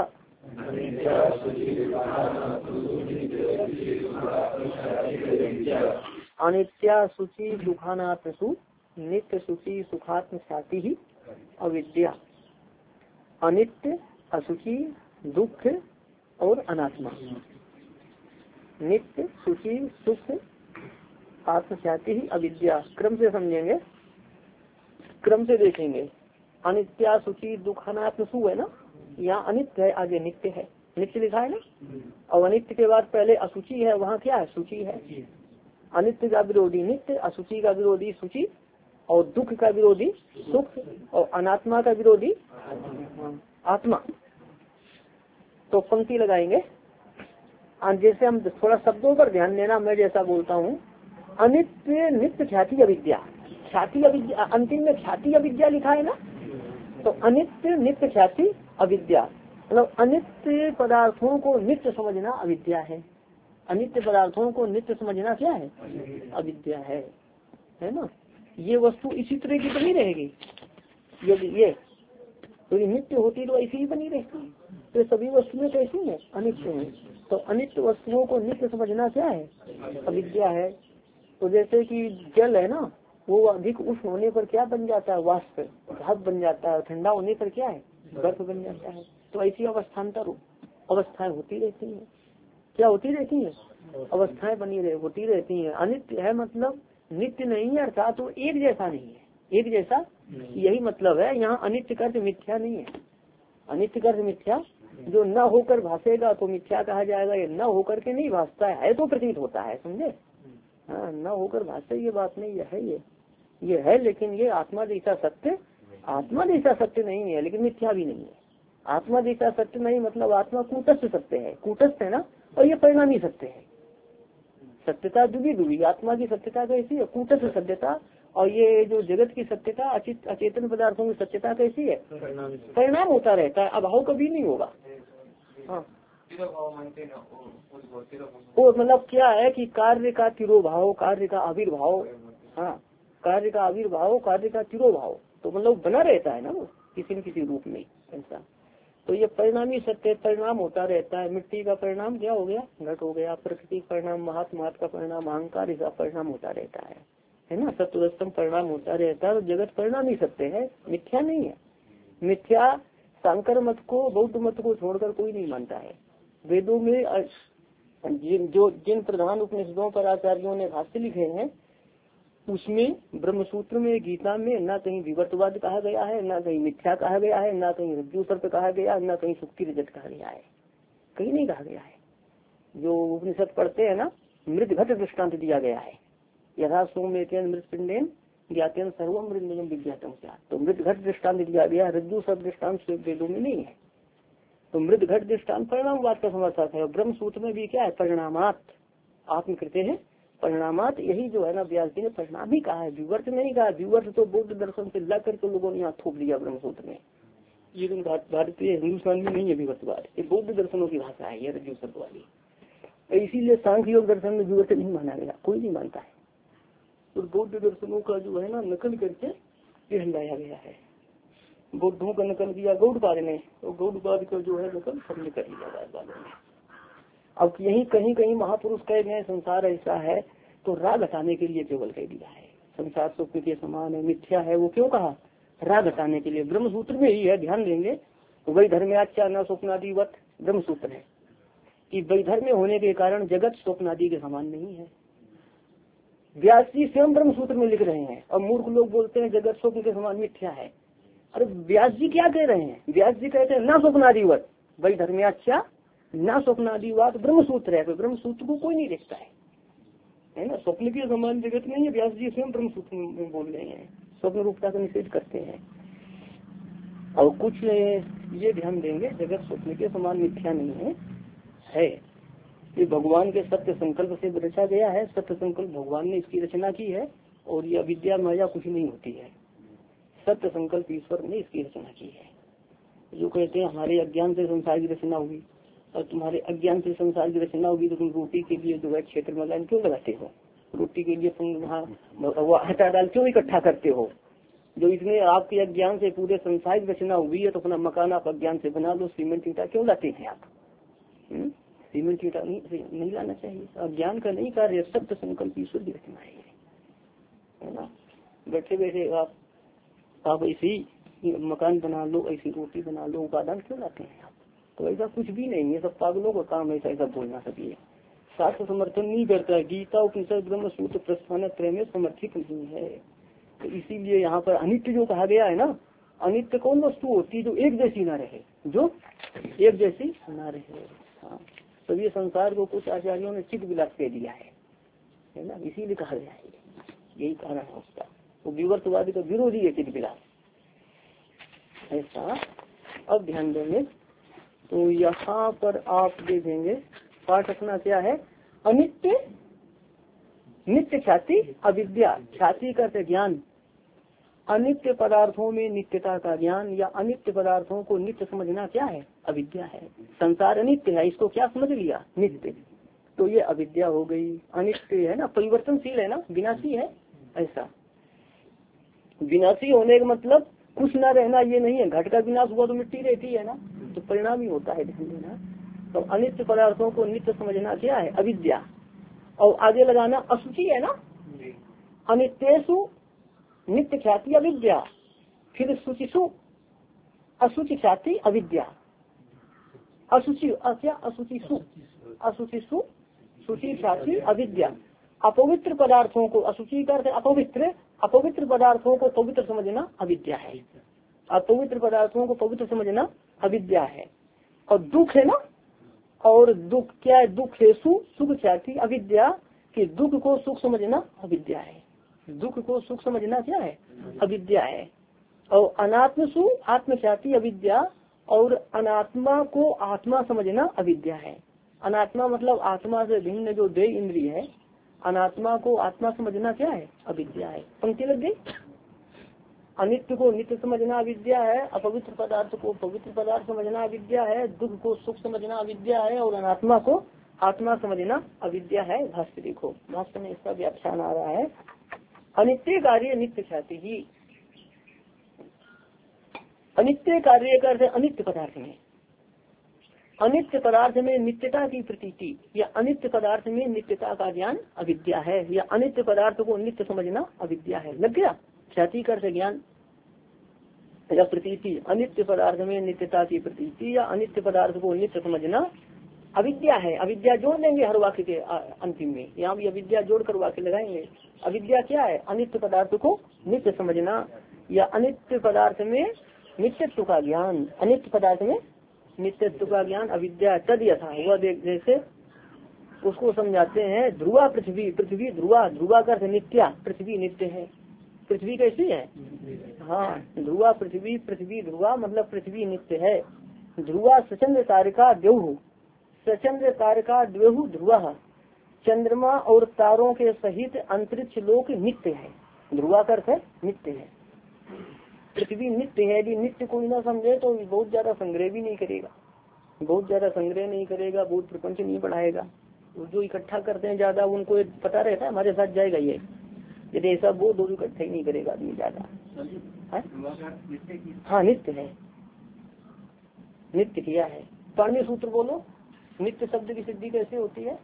अनित्या शुचि दुखानात्म सु नित्य शुचि सुखात्म ख्याति ही अविद्या। अनित्य, असुचि, दुख और अनात्मा। नित्य, सुचि, सुख, आत्मख्याति ही अविद्या। क्रम से समझेंगे, क्रम से देखेंगे। अनित्या शुचि दुख अनात्म सु है ना, यहाँ अनित्य है, आगे नित्य है। नित्य लिखा है ना, और अनित्य के बाद पहले असुचि है, वहाँ क्या है? सूची है। अनित्य का विरोधी नित्य, असुचि का विरोधी सूची, और दुख का विरोधी सुख, और अनात्मा का विरोधी आत्मा। तो पंक्ति लगाएंगे। जैसे हम थोड़ा शब्दों पर ध्यान देना, मैं जैसा बोलता हूँ, अनित्य नित्य ख्याति अविद्या। ख्याति अविद्या, अंतिम में ख्याति अविद्या लिखा है ना, तो अनित्य नित्य ख्याति अविद्या, मतलब अनित्य पदार्थों को नित्य समझना अविद्या है। अनित्य पदार्थों को नित्य समझना क्या है? अविद्या है ना। ये वस्तु इसी तरह की बनी रहेगी, यदि ये तो नित्य होती तो ऐसी ही बनी रहती। तो सभी वस्तुएं कैसी है? अनित्य है। तो अनित्य वस्तुओं को नित्य समझना क्या है? अविद्या है। तो जैसे कि जल है ना, वो अधिक उष्ण होने पर क्या बन जाता है? वाष्प, भाप बन जाता है। ठंडा होने पर क्या है? बर्फ बन जाता है। तो ऐसी अवस्थान्तर अवस्थाएं होती रहती हैं। क्या होती रहती है? अवस्थाएं बनी होती रहती हैं। अनित्य है मतलब नित्य नहीं है, अर्थात तो एक जैसा नहीं है। एक जैसा यही मतलब है। यहाँ अनित्य का अर्थ मिथ्या नहीं है। अनित्य का अर्थ मिथ्या, जो न होकर भासेगा तो मिथ्या कहा जाएगा। ये न होकर के नहीं भासता है तो प्रतीत होता है, समझे? हाँ, न होकर भाषा ये बात नहीं है। ये है, लेकिन ये आत्मा जैसा सत्य, आत्मा जैसा सत्य नहीं है, लेकिन मिथ्या भी नहीं है। आत्मा जैसा सत्य नहीं, मतलब आत्मा कूटस्थ सत्य है, कूटस्थ है ना, और ये परिणामी सत्य है। सत्यता दुबी दुबी, आत्मा की सत्यता कैसी है, कूटस्थ सत्यता, और ये जो जगत की सत्यता अचेतन पदार्थों की सत्यता कैसी है, परिणाम होता रहता है, अभाव कभी नहीं होगा। हाँ, वो मतलब क्या है कि कार्य का तिरोभाव, कार्य का आविर्भाव, हाँ कार्य का आविर्भाव, कार्य का तिरोभाव, तो मतलब बना रहता है ना वो किसी न किसी रूप में ऐसा। तो ये परिणामी सत्य, परिणाम होता रहता है। मिट्टी का परिणाम क्या हो गया, घट हो गया। प्रकृति परिणाम, महात्मा का परिणाम, अहंकार, इसका परिणाम होता रहता है ना। सत्वस्तम परिणाम होता रहता है। तो जगत परिणामी सत्य है, मिथ्या नहीं है। मिथ्या शंकर मत को, बौद्ध मत को छोड़कर कोई नहीं मानता है। वेदों में जिन प्रधान उपनिषदों पर आचार्यों ने भाष्य लिखे हैं, उसमें ब्रह्मसूत्र में, गीता में ना कहीं विवर्तवाद कहा गया है, ना कहीं मिथ्या कहा गया है, ना कहीं रज्जु सर्प कहा गया है, ना कहीं सुक्ति रजत कहा गया है, कहीं नहीं कहा गया है। जो उपनिषद पढ़ते हैं ना, मृद घट दृष्टान्त दिया गया है, यथा सोमेन मृत पिंडेन ज्ञातेन सर्वम मृदम विज्ञातम क्या। तो मृद घट दृष्टान्त दिया गया, रज्जु सर्प दृष्टान्त वेदों में नहीं है। तो मृद घट दृष्टान्त परिणामवाद का समर्थक है। ब्रह्म सूत्र में भी क्या है, परिणामात आत्मकृते है, परिणामात, यही जो है ना व्यास जी ने परिणाम ही कहा है, विवर्त नहीं कहा। विवर्त तो बौद्ध दर्शन से ला करके लोगों ने यहाँ थोप दिया ब्रह्म सूत्र में। ये भारतीय हिंदुस्तान में नहीं है विवर्तवाद, ये बौद्ध दर्शनों की भाषा है ये रज्जु सर्प वाली। इसीलिए सांख्य योग दर्शन में विवर्त नहीं माना गया, कोई नहीं मानता है। तो बौद्ध दर्शनों का जो है ना नकल करके ये हटाया गया है। बौद्धों का नकल किया गौड़पाद ने, तो गौड़पाद का जो है नकल सबने कर लिया वालों ने। अब यही कहीं कहीं महापुरुष कह गए संसार ऐसा है, तो राग हटाने के लिए केवल कह दिया है। संसार स्वप्न के समान है, मिथ्या है, वो क्यों कहा, राग हटाने के लिए। ब्रह्म सूत्र में ही है, ध्यान देंगे। वही धर्म्याच्या न स्वप्नादिवत ब्रह्म सूत्र है कि वैधर्म्य होने के कारण जगत स्वप्नादि के समान नहीं है। व्यास जी स्वयं ब्रह्म सूत्र में लिख रहे हैं, और मूर्ख लोग बोलते हैं जगत स्वप्न के समान मिथ्या है। अरे व्यास जी क्या कह रहे हैं, व्यास जी कहते हैं न स्वप्नादिवत वही धर्म्याच्या न स्वप्नादिवाद ब्रह्म सूत्र है। ब्रह्म सूत्र को कोई नहीं देखता है ना, स्वप्न के समान जगत नहीं है। व्यास जी स्वयं ब्रह्म सूत्र में बोल रहे हैं, स्वप्न रूपता का निषेध करते हैं। और कुछ ये ध्यान देंगे, जगत स्वप्न के समान मिथ्या नहीं है। ये भगवान के सत्य संकल्प से रचा गया है। सत्य संकल्प भगवान ने इसकी रचना की है, और ये अविद्या माया कुछ नहीं होती है। सत्य संकल्प ईश्वर ने इसकी रचना की है। जो कहते हैं हमारे अज्ञान से संसार की रचना हुई, और तुम्हारे अज्ञान से संसार की रचना होगी, तो तुम रोटी के लिए जो है क्षेत्र में लाइन क्यों लगाते हो, रोटी के लिए तुम वहाँ आटा दाल क्यों इकट्ठा करते हो। जो इसमें आपके अज्ञान से पूरे संसार की रचना हुई है, तो अपना मकान आप अज्ञान से बना लो। सीमेंट ईटा क्यों लाते हैं आप, सीमेंट ईटा नहीं लाना चाहिए। अज्ञान का नहीं कार्य, सत्य संकल्प ईश्वर की रचना है ना। बैठे बैठे आप ऐसी मकान बना लो, ऐसी रोटी बना लो, उपादान क्यों लाते हैं आप। तो ऐसा कुछ भी नहीं है, सब पागलों का काम है ऐसा बोलना। सब ये शास्त्र समर्थन नहीं करता है। गीता उपनिषद ब्रह्म सूत्र प्रस्थान त्रय में समर्थित नहीं है। तो इसीलिए यहाँ पर अनित्य जो कहा गया है ना, अनित्य कौन वस्तु होती है जो एक जैसी ना रहे, जो एक जैसी ना रहे। हाँ, तो ये संसार को कुछ आचार्यों ने चित्त विलास कह दिया है ना, इसीलिए कहा गया है, यही कारण है उसका। वो विवर्तवादी का विरोधी है चित्त विलास ऐसा। अब ध्यान देंगे, तो यहाँ पर आप देखेंगे पाठ अपना क्या है, अनित्य नित्य ख्याति अविद्या। ख्याति का ज्ञान, अनित्य पदार्थों में नित्यता का ज्ञान या अनित्य पदार्थों को नित्य समझना क्या है, अविद्या है। संसार अनित्य है, इसको क्या समझ लिया, नित्य, तो ये अविद्या हो गई। अनित्य है ना, परिवर्तनशील है ना, विनाशी है ऐसा। विनाशी होने का मतलब कुछ ना रहना ये नहीं है। घट का विनाश हुआ तो मिट्टी रहती है ना, तो परिणाम ही होता है, ध्यान देना। तो अनित्य पदार्थों को नित्य समझना क्या है, अविद्या। और आगे लगाना अशुचि है ना, अनित्येषु नित्य ख्याति अविद्या, फिर शुचिषु अशुचि ख्याति अविद्या। अशुचि क्या, अशुचिषु अशुचिषु शुचि ख्याति अविद्या। अपवित्र पदार्थों को, अशुचि का अपवित्र, अपवित्र पदार्थों को पवित्र समझना अविद्या है। अपवित्र पदार्थों को पवित्र समझना अविद्या है। और दुख है ना, और दुख क्या है, दुख है सुख ख्याति अविद्या, कि दुख को सुख समझना अविद्या है। दुख को सुख समझना क्या है, अविद्या है। और अनात्म सु आत्म ख्याति अविद्या, और अनात्मा को आत्मा समझना अविद्या है। अनात्मा मतलब आत्मा से भिन्न जो देह इंद्रिय है, अनात्मा को आत्मा समझना क्या है? अविद्या है। पंक्ति लग गई। अनित्य को नित्य समझना अविद्या है, अपवित्र पदार्थ को पवित्र पदार्थ समझना अविद्या है, दुख को सुख समझना अविद्या है, और अनात्मा को आत्मा समझना अविद्या है। भाष्य देखो, भाष्य में इसका व्याख्यान आ रहा है। अनित्य कार्य नित्य ख्याति ही। अनित्य कार्य का अर्थ अनित्य पदार्थ में, अनित्य पदार्थ में नित्यता की प्रतीति या अनित्य पदार्थ में नित्यता का ज्ञान अविद्या है, या अनित्य पदार्थ को नित्य समझना अविद्या है। लग गया? ख्याति का अर्थ ज्ञान या प्रतीति, अनित्य पदार्थ में नित्यता की प्रतीति या अनित्य पदार्थ को नित्य समझना अविद्या है। अविद्या जोड़ देंगे हर वाक्य के अंतिम में, यहाँ भी अविद्या जोड़ कर वाक्य लगाएंगे। अविद्या क्या है? अनित्य पदार्थ को नित्य समझना या अनित्य पदार्थ में नित्यत्व का ज्ञान। अनित्य पदार्थ में नित्यत्व का ज्ञान अविद्या। तद यथा हुआ जैसे उसको समझाते हैं। ध्रुवा पृथ्वी, पृथ्वी ध्रुवा, ध्रुवा का अर्थ नित्या, पृथ्वी नित्य है। पृथ्वी कैसी है? हाँ, ध्रुवा पृथ्वी, पृथ्वी ध्रुवा मतलब पृथ्वी नित्य है। ध्रुवा सचंद्र तारका द्योहु, सचंद्र तारका द्योहु ध्रुवा, चंद्रमा और तारों के सहित अंतरिक्ष लोक नित्य है। ध्रुवा का अर्थ है नित्य है। पृथ्वी नित्य है। यदि नित्य कोई ना समझे तो बहुत ज्यादा संग्रह भी नहीं करेगा, बहुत ज्यादा संग्रह नहीं करेगा, बहुत प्रपंच नहीं बढ़ाएगा। जो इकट्ठा करते हैं ज्यादा उनको पता रहता है हमारे साथ जाएगा ये, यदि ऐसा वो दो इकट्ठा ही नहीं करेगा आदमी ज्यादा। हाँ नित्य है, नित्य किया है। पाणिनि सूत्र बोलो, नित्य शब्द की सिद्धि कैसे होती है?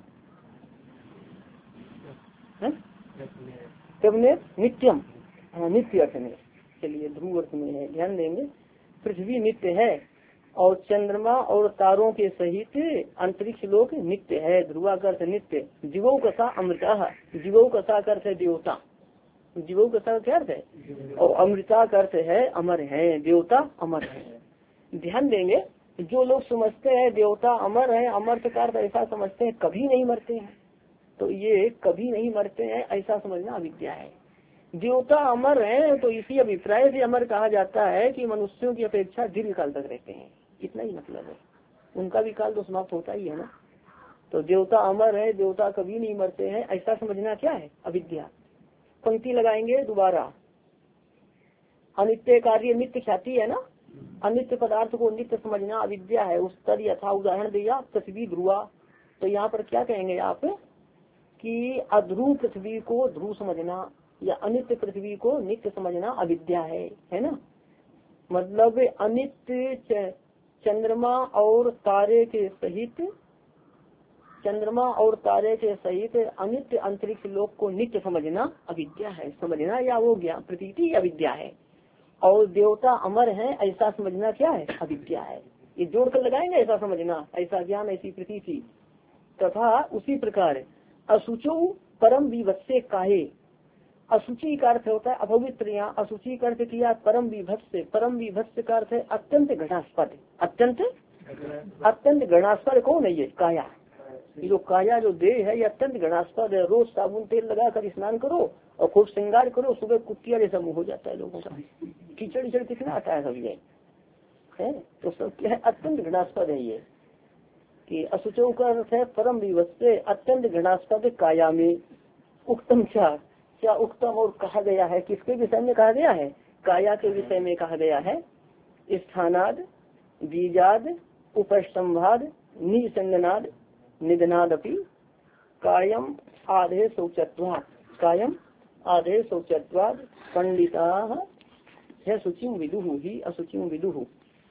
नित्यम, हाँ नित्य अर्थ में। चलिए ध्रुव अर्थ में है, ध्यान देंगे। पृथ्वी नित्य है और चंद्रमा और तारों के सहित अंतरिक्ष लोक नित्य है। ध्रुवा का अर्थ नित्य। जीवो कसा अमृता, जीवो कसा का अर्थ है देवता, जीवो कसा क्या अर्थ है? और अमृता का अर्थ है अमर है, देवता अमर है। ध्यान देंगे, जो लोग समझते हैं देवता अमर है, अमर का अर्थ ऐसा समझते हैं कभी नहीं मरते हैं, तो ये कभी नहीं मरते हैं ऐसा समझना अविद्या है। देवता अमर है तो इसी अभिप्राय से अमर कहा जाता है कि मनुष्यों की अपेक्षा दीर्घ काल तक रहते हैं, इतना ही मतलब है। उनका भी काल तो समाप्त होता ही है ना। तो देवता अमर है, देवता कभी नहीं मरते हैं ऐसा समझना क्या है? अविद्या। पंक्ति लगाएंगे दोबारा। अनित्य कार्य नित्य ख्याति है ना, अनित्य पदार्थ को नित्य समझना अविद्या है। उस तर यथा उदाहरण दिया पृथ्वी ध्रुवा, तो यहाँ पर क्या कहेंगे आप कि अध्रुव पृथ्वी को ध्रुव समझना या अनित्य पृथ्वी को नित्य समझना अविद्या है ना। मतलब अनित्य चंद्रमा और तारे के सहित, चंद्रमा और तारे के सहित अनित्य अंतरिक्ष लोक को नित्य समझना अविद्या है। समझना या वो ज्ञान प्रतीति अविद्या है। और देवता अमर है ऐसा समझना क्या है? अविद्या है। ये जोड़कर लगाएंगे, ऐसा समझना, ऐसा ज्ञान, ऐसी प्रतीति। तथा उसी प्रकार अशुचो परम विभत्से काहे, अशुचि का अर्थ होता है अपवित्र। यहाँ अशुचि का अर्थ किया परम विभत्स, परम विभत्स का अर्थ है अत्यंत घृणास्पद, अत्यंत घृणास्पद। कौन है ये? काया। ये जो काया जो देह है ये अत्यंत घृणास्पद है। रोज साबुन तेल लगा कर स्नान करो और खूब श्रृंगार करो, सुबह कुत्तिया जैसा मुंह हो जाता है लोगों का, कीचड़ कितना आता है सब ये है। तो सब क्या है? अत्यंत घृणास्पद है ये। कि अशुचो का अर्थ है परम विभत्स, अत्यंत घृणास्पद काया में। उत्तम क्या उत्तम और कहा गया है, किसके विषय में कहा गया है? काया के विषय में कहा गया है। स्थानाद बीजाद उपस्तंभाद निसंगनाद निधनाद अपि कायम आधे शौचत्वाद, कायम आधे शौचत्वाद पंडिता है शुचिम विदुहु ही अशुचिम विदुहु।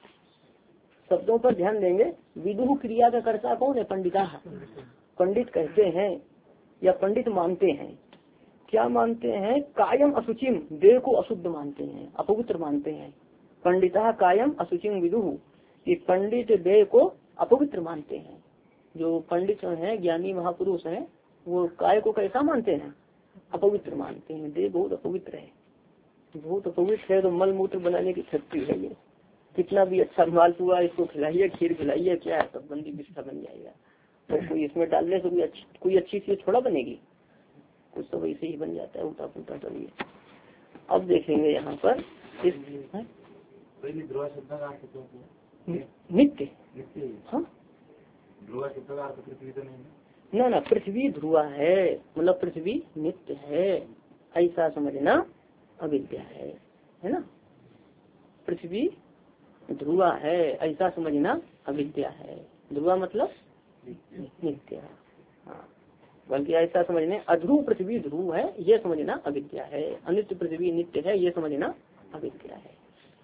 शब्दों पर ध्यान देंगे। विदुहु क्रिया का कर्ता कौन है? पंडिता, पंडित कहते हैं या पंडित मानते हैं। क्या मानते हैं? कायम अशुचिम, देह को अशुद्ध मानते हैं, अपवित्र मानते हैं। पंडिता कायम अशुचिम विदुहु, कि पंडित देह को अपवित्र मानते हैं। जो पंडित हैं, ज्ञानी महापुरुष हैं, वो काय को कैसा मानते हैं? अपवित्र मानते हैं। देह बहुत अपवित्र है, बहुत अपवित्र है। तो मल मूत्र बनाने की शक्ति है ये। कितना भी अच्छा माल हुआ इसको खिलाइए, खीर खिलाइए, क्या है सब बंदी बिस्ता बन जाएगा। तो कोई इसमें डालने से कोई अच्छी चीज थोड़ा बनेगी, कुछ तो वैसे ही बन जाता है उल्टा पुल्टा। चलिए अब देखेंगे यहाँ पर इस नित्य। हाँ ध्रुवा के प्रकार तो पृथ्वी तो नहीं ना ना, पृथ्वी ध्रुवा है मतलब पृथ्वी नित्य है ऐसा समझना अविद्या है ना। पृथ्वी ध्रुवा है ऐसा समझना अविद्या है। ध्रुवा मतलब नित्य। हाँ बल्कि ऐसा समझने अध्रुव पृथ्वी ध्रुव है ये समझना अविद्या है। अनित्य पृथ्वी नित्य है ये समझना अविद्या है।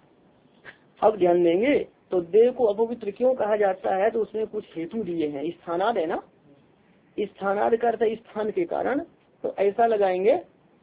अब ध्यान देंगे तो देह को अपवित्र क्यों कहा जाता है, तो उसमें कुछ हेतु दिए हैं। स्थानाद है ना, स्थानाद का अर्थ स्थान के कारण, तो ऐसा लगाएंगे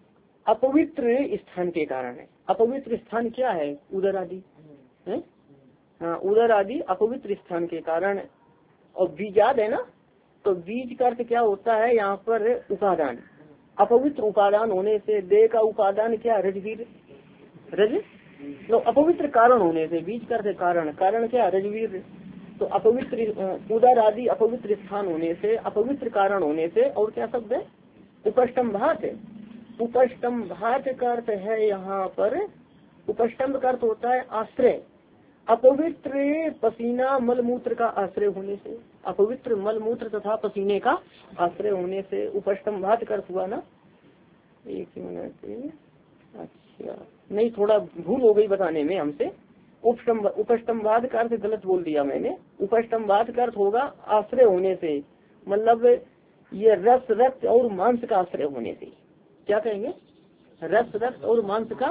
अपवित्र स्थान के कारण है। अपवित्र स्थान क्या है, उदर आदि है। हाँ उदर आदि अपवित्र स्थान के कारण। और बीजाद है ना, तो बीज का अर्थ क्या होता है यहाँ पर उपादान। अपवित्र उपादान होने से देह का उपादान क्या, रजवीर रज, तो अपवित्र कारण होने से बीज का अर्थ कारण, कारण क्या रजवीर। तो अपवित्र उदर आदि अपवित्र स्थान होने से, अपवित्र कारण होने से, और क्या शब्द है उपष्टम्भात। उपष्टम्भात का अर्थ है यहाँ पर, उपष्टम्भ का अर्थ होता है आश्रय। अपवित्र पसीना मलमूत्र का आश्रय होने से, अपवित्र मलमूत्र तथा पसीने का आश्रय होने से उपष्टम्भात का अर्थ हुआ ना। एक मिनट, अच्छा नहीं थोड़ा भूल हो गई बताने में हमसे। उपष्टम्भात का अर्थ गलत बोल दिया मैंने। उपष्टम्भात का अर्थ होगा आश्रय होने से, मतलब ये रस रक्त और मांस का आश्रय होने से। क्या कहेंगे, रस रक्त और मांस का,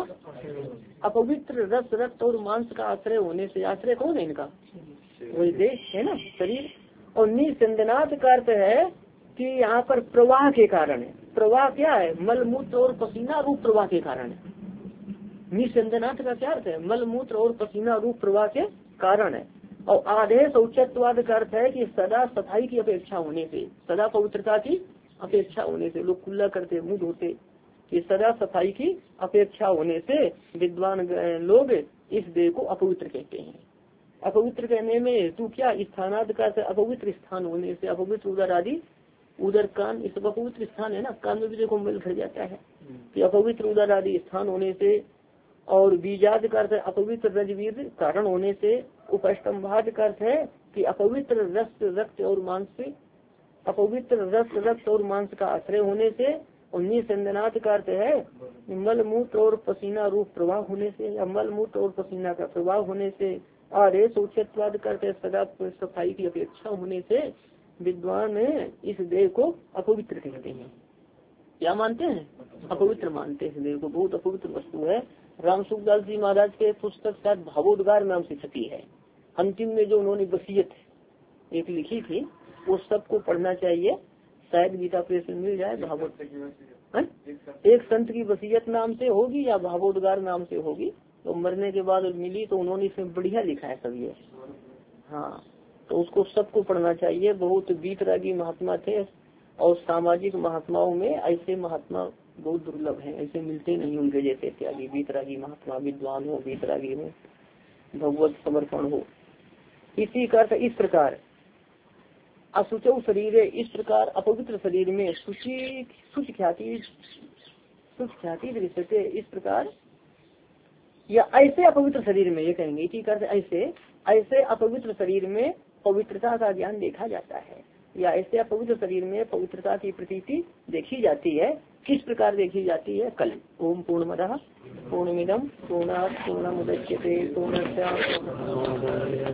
अपवित्र रस रक्त और मांस का आश्रय होने से। आश्रय कौन है इनका, वही देश है ना, शरीर। और निसंदनाथ का अर्थ है कि यहाँ पर प्रवाह के कारण है। प्रवाह क्या है, मलमूत्र और पसीना रूप प्रवाह के कारण है। निसंदनाथ का क्या अर्थ है, मलमूत्र और पसीना रूप प्रवाह के कारण है। और आधे शौचत्वाद का अर्थ है कि सदा सफाई की अपेक्षा होने से, सदा पवित्रता की अपेक्षा होने से। लोग कुल्ला करते मुंह धोते, कि सदा सफाई की अपेक्षा होने से विद्वान लोग इस देह को अपवित्र कहते हैं। अपवित्र कहने में हेतु क्या, स्थानाद का अपवित्र स्थान होने से। अपवित्र उदर आदि, उदर कान इस अपवित्र स्थान है ना, कान में भी देखो मिल घट जाता है कि अपवित्र उदर आदि स्थान होने से। और बीजाद का अर्थ अपवित्र रजवीर कारण होने से। उपष्टम्भाद का अर्थ है कि अपवित्र रस रक्त और मांस से, अपवित्र रस रक्त और मांस का आश्रय होने से। और निसंदनाथ का अर्थ है मलमूत्र और पसीना रूप प्रवाह होने से, या मलमूत्र और पसीना का प्रवाह होने से। आर्य शौचत्वाद का अर्थ है सदा सफाई की अपेक्षा होने से विद्वान इस देह को अपवित्र कहते हैं। क्या मानते हैं, अपवित्र मानते हैं इस देह को, बहुत अपवित्र वस्तु है। राम सुखदास जी महाराज के पुस्तक शायद भावोद्गार नाम से छपी है। अंतिम में जो उन्होंने वसीयत एक लिखी थी वो सबको पढ़ना चाहिए, शायद गीता प्रेस में मिल जाए। भावोद एक संत की वसीयत नाम से होगी या भावोद्गार नाम से होगी, तो मरने के बाद मिली तो उन्होंने इसमें बढ़िया लिखा है सब ये। हाँ तो उसको सबको पढ़ना चाहिए। बहुत वीतरागी महात्मा थे, और सामाजिक महात्माओं में ऐसे महात्मा बहुत दुर्लभ हैं, ऐसे मिलते नहीं उनके जैसे त्यागी। वीतरागी महात्मा, विद्वान हो, वीतरागी हो, भगवत समर्पण हो। इसी का अर्थ इस प्रकार असुचौ शरीर, इस प्रकार अपवित्र शरीर में शुच ख्याति दृश्यते, इस प्रकार या ऐसे अपवित्र शरीर में, ये कहेंगे इसी का अर्थ ऐसे अपवित्र शरीर में पवित्रता का ज्ञान देखा जाता है, या ऐसे अपवित्र शरीर में पवित्रता की प्रतीति देखी जाती है। किस प्रकार देखी जाती है, कल। ओम पूर्णमदः पूर्णमिदं पूर्णात् पूर्णमुदच्यते पूर्णस्य